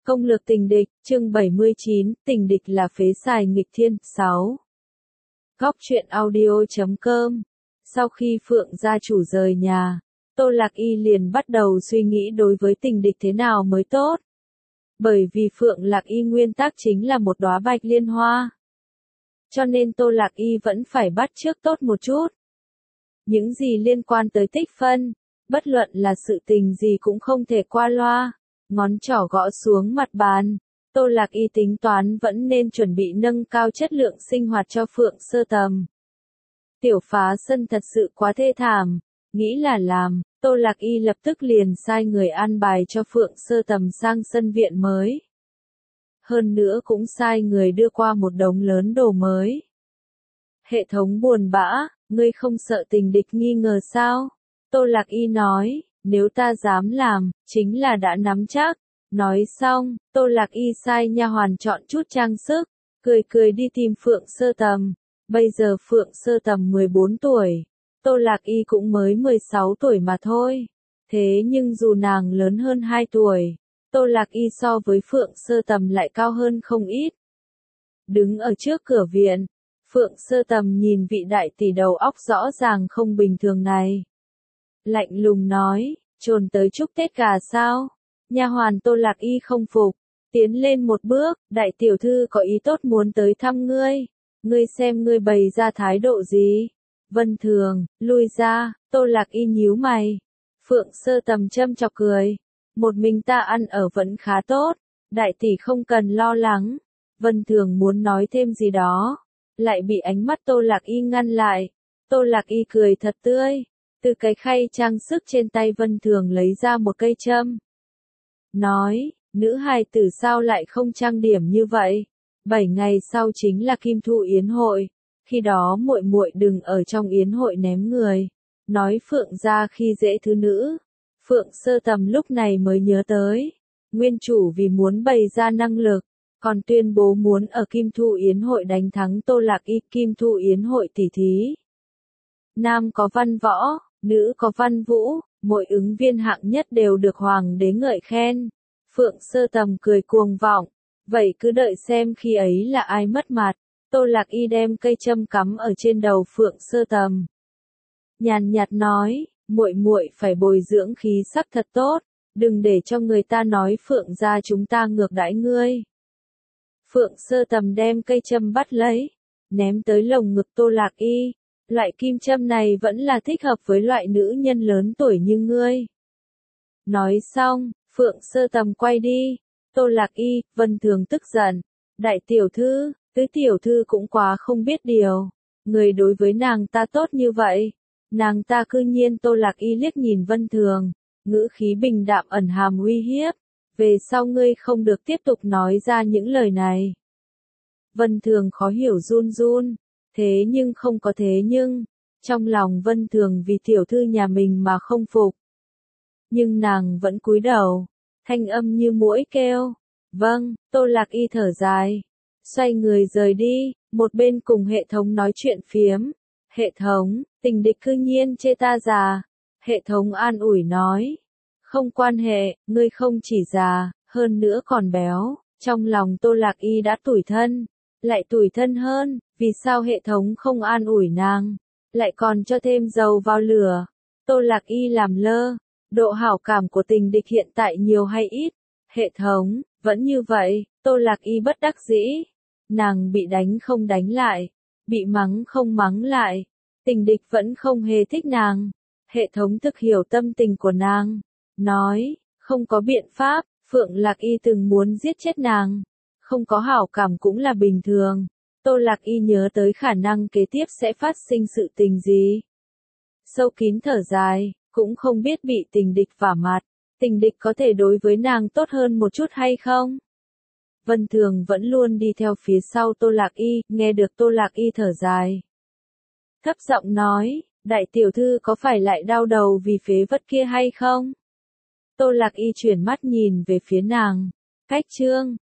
Công lược tình địch, chương 79, tình địch là phế xài nghịch thiên, 6. Góc truyện audio.com. Sau khi Phượng gia chủ rời nhà, Tô Lạc Y liền bắt đầu suy nghĩ đối với tình địch thế nào mới tốt. Bởi vì Phượng Lạc Y nguyên tắc chính là một đóa bạch liên hoa. Cho nên Tô Lạc Y vẫn phải bắt chước tốt một chút. Những gì liên quan tới tích phân, bất luận là sự tình gì cũng không thể qua loa. Ngón trỏ gõ xuống mặt bàn, Tô Lạc Y tính toán vẫn nên chuẩn bị nâng cao chất lượng sinh hoạt cho Phượng Sơ Tầm. Tiểu phá sân thật sự quá thê thảm, nghĩ là làm, Tô Lạc Y lập tức liền sai người an bài cho Phượng Sơ Tầm sang sân viện mới. Hơn nữa cũng sai người đưa qua một đống lớn đồ mới. Hệ thống buồn bã, ngươi không sợ tình địch nghi ngờ sao? Tô Lạc Y nói. Nếu ta dám làm, chính là đã nắm chắc. Nói xong, Tô Lạc Y sai nha hoàn chọn chút trang sức, cười cười đi tìm Phượng Sơ Tầm. Bây giờ Phượng Sơ Tầm 14 tuổi, Tô Lạc Y cũng mới 16 tuổi mà thôi. Thế nhưng dù nàng lớn hơn 2 tuổi, Tô Lạc Y so với Phượng Sơ Tầm lại cao hơn không ít. Đứng ở trước cửa viện, Phượng Sơ Tầm nhìn vị đại tỷ đầu óc rõ ràng không bình thường này. Lạnh lùng nói, trồn tới chúc Tết gà sao? Nha hoàn Tô Lạc Y không phục, tiến lên một bước, đại tiểu thư có ý tốt muốn tới thăm ngươi. Ngươi xem ngươi bày ra thái độ gì? Vân Thường, lui ra, Tô Lạc Y nhíu mày. Phượng Sơ Tầm châm chọc cười. Một mình ta ăn ở vẫn khá tốt, đại tỷ không cần lo lắng. Vân Thường muốn nói thêm gì đó, lại bị ánh mắt Tô Lạc Y ngăn lại. Tô Lạc Y cười thật tươi. Từ cái khay trang sức trên tay Vân Thường lấy ra một cây châm. Nói, nữ hài tử sao lại không trang điểm như vậy? 7 ngày sau chính là Kim Thu Yến hội, khi đó muội muội đừng ở trong yến hội ném người. Nói Phượng gia khi dễ thứ nữ. Phượng Sơ Tầm lúc này mới nhớ tới, nguyên chủ vì muốn bày ra năng lực, còn tuyên bố muốn ở Kim Thu Yến hội đánh thắng Tô Lạc Y. Kim Thu Yến hội tỉ thí. Nam có văn võ, nữ có văn vũ, mỗi ứng viên hạng nhất đều được hoàng đế ngợi khen. Phượng Sơ Tầm cười cuồng vọng, vậy cứ đợi xem khi ấy là ai mất mặt. Tô Lạc Y đem cây châm cắm ở trên đầu Phượng Sơ Tầm. Nhàn nhạt nói, muội muội phải bồi dưỡng khí sắc thật tốt, đừng để cho người ta nói Phượng gia chúng ta ngược đãi ngươi. Phượng Sơ Tầm đem cây châm bắt lấy, ném tới lồng ngực Tô Lạc Y. Loại kim châm này vẫn là thích hợp với loại nữ nhân lớn tuổi như ngươi. Nói xong, Phượng Sơ Tầm quay đi. Tô Lạc Y, Vân Thường tức giận. Đại tiểu thư, tứ tiểu thư cũng quá không biết điều. Người đối với nàng ta tốt như vậy. Nàng ta cư nhiên Tô Lạc Y liếc nhìn Vân Thường, ngữ khí bình đạm ẩn hàm uy hiếp. Về sau ngươi không được tiếp tục nói ra những lời này. Vân Thường khó hiểu run run. Thế nhưng không có thế nhưng, trong lòng Vân Thường vì tiểu thư nhà mình mà không phục. Nhưng nàng vẫn cúi đầu, thanh âm như muỗi kêu. Vâng, Tô Lạc Y thở dài, xoay người rời đi, một bên cùng hệ thống nói chuyện phiếm. Hệ thống, tình địch cư nhiên chê ta già. Hệ thống an ủi nói, không quan hệ, ngươi không chỉ già, hơn nữa còn béo. Trong lòng Tô Lạc Y đã tủi thân, lại tủi thân hơn. Vì sao hệ thống không an ủi nàng, lại còn cho thêm dầu vào lửa? Tô Lạc Y làm lơ, độ hảo cảm của tình địch hiện tại nhiều hay ít? Hệ thống, vẫn như vậy, Tô Lạc Y bất đắc dĩ. Nàng bị đánh không đánh lại, bị mắng không mắng lại. Tình địch vẫn không hề thích nàng. Hệ thống thực hiểu tâm tình của nàng. Nói, không có biện pháp, Phượng Lạc Y từng muốn giết chết nàng. Không có hảo cảm cũng là bình thường. Tô Lạc Y nhớ tới khả năng kế tiếp sẽ phát sinh sự tình gì. Sâu kín thở dài, cũng không biết bị tình địch vả mặt. Tình địch có thể đối với nàng tốt hơn một chút hay không? Vân Thường vẫn luôn đi theo phía sau Tô Lạc Y, nghe được Tô Lạc Y thở dài. Thấp giọng nói, đại tiểu thư có phải lại đau đầu vì phế vật kia hay không? Tô Lạc Y chuyển mắt nhìn về phía nàng. Cách chương